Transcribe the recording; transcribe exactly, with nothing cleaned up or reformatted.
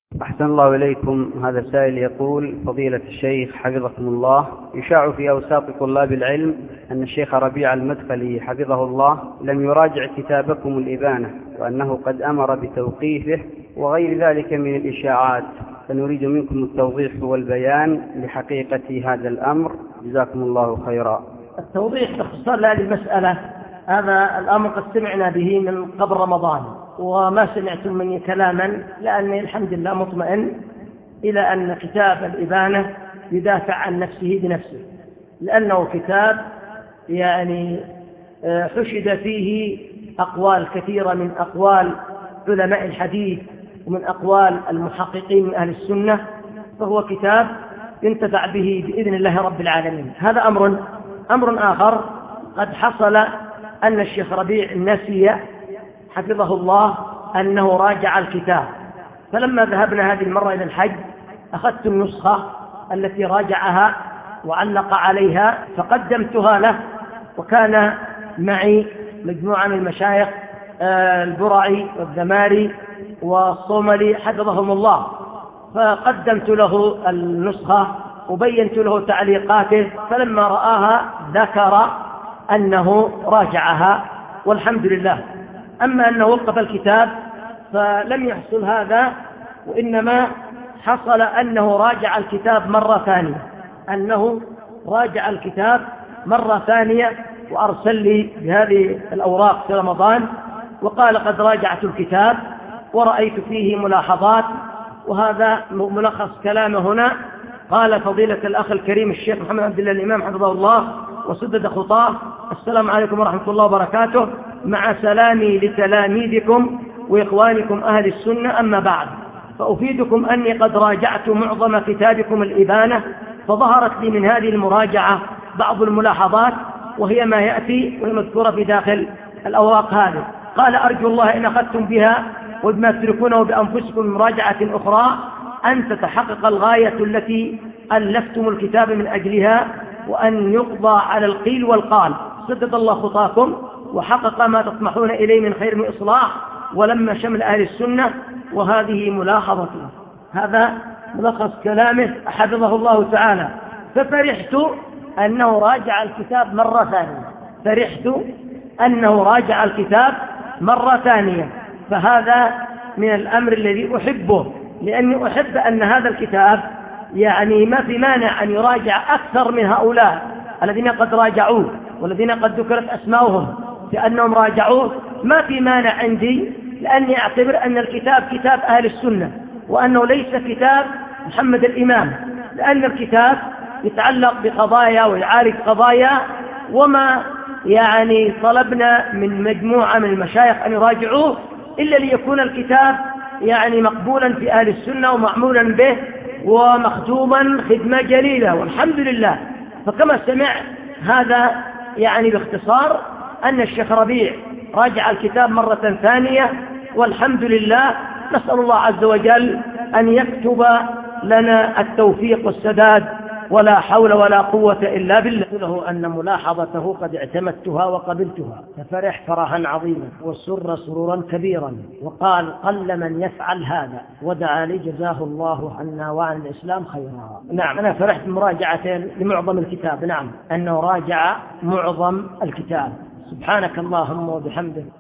أحسن الله إليكم. هذا سائل يقول: فضيلة الشيخ حفظكم الله، يشاع في أوساط طلاب العلم أن الشيخ ربيع المدخلي حفظه الله لم يراجع كتابكم الإبانة، وأنه قد أمر بتوقيفه وغير ذلك من الإشاعات، فنريد منكم التوضيح والبيان لحقيقة هذا الأمر، جزاكم الله خيرا. التوضيح باختصار لهذه المسألة، هذا الأمر قد سمعنا به من قبل رمضان، وما سمعتم مني كلاما، لأني الحمد لله مطمئن إلى أن كتاب الإبانة يدافع عن نفسه بنفسه، لأنه كتاب يعني حشد فيه أقوال كثيرة من أقوال علماء الحديث ومن أقوال المحققين من أهل السنة، فهو كتاب ينتفع به بإذن الله رب العالمين. هذا أمر. أمر آخر، قد حصل أن الشيخ ربيع نسي حفظه الله أنه راجع الكتاب، فلما ذهبنا هذه المرة إلى الحج أخذت النسخة التي راجعها وعلق عليها فقدمتها له، وكان معي مجموعة من المشايخ البرعي والذماري والصوملي حفظهم الله، فقدمت له النسخة وبينت له تعليقاته، فلما رآها ذكر أنه راجعها والحمد لله. أما أنه وقف الكتاب فلم يحصل هذا، وإنما حصل أنه راجع الكتاب مرة ثانية، أنه راجع الكتاب مرة ثانية وأرسل لي بهذه الأوراق في رمضان وقال: قد راجعت الكتاب ورأيت فيه ملاحظات. وهذا ملخص كلامه هنا. قال: فضيلة الأخ الكريم الشيخ محمد عبد الله الإمام حفظه الله وسدد خطاه، السلام عليكم ورحمة الله وبركاته، مع سلامي لتلاميذكم وإخوانكم أهل السنة، أما بعد، فأفيدكم أني قد راجعت معظم كتابكم الإبانة، فظهرت لي من هذه المراجعة بعض الملاحظات، وهي ما يأتي والمذكورة في داخل الأوراق هذه. قال: أرجو الله إن أخذتم بها وبما تتركونه بأنفسكم مراجعة أخرى أن تتحقق الغاية التي ألفتم الكتاب من أجلها، وأن يقضى على القيل والقال. سدد الله خطاكم وحقق ما تطمحون إليه من خير وإصلاح ولما شمل أهل السنة، وهذه ملاحظته. هذا ملخص كلامه حفظه الله تعالى. ففرحت أنه راجع الكتاب مرة ثانية، فرحت أنه راجع الكتاب مرة ثانية، فهذا من الأمر الذي أحبه، لأني أحب أن هذا الكتاب يعني ما في مانع أن يراجع أكثر من هؤلاء الذين قد راجعوه والذين قد ذكرت أسماؤهم لأنهم راجعوه، ما في مانع عندي، لأني أعتبر أن الكتاب كتاب أهل السنة، وأنه ليس كتاب محمد الإمام، لأن الكتاب يتعلق بقضايا ويعالج قضايا، وما يعني طلبنا من مجموعة من المشايخ أن يراجعوه إلا ليكون الكتاب يعني مقبولا في أهل السنة ومعمولا به ومخدوما خدمة جليلة، والحمد لله. فكما سمع هذا يعني باختصار أن الشيخ ربيع راجع الكتاب مرة ثانية، والحمد لله. نسأل الله عز وجل أن يكتب لنا التوفيق والسداد، ولا حول ولا قوة إلا بالله. له أن ملاحظته قد اعتمدتها وقبلتها، ففرح فرحا عظيما وسر سرورا كبيرا، وقال: قل من يفعل هذا، ودعا لي جزاه الله عنا وعن الإسلام خيرا. نعم، أنا فرحت مراجعة لمعظم الكتاب، نعم، أنه راجع معظم الكتاب. سبحانك اللهم وبحمدك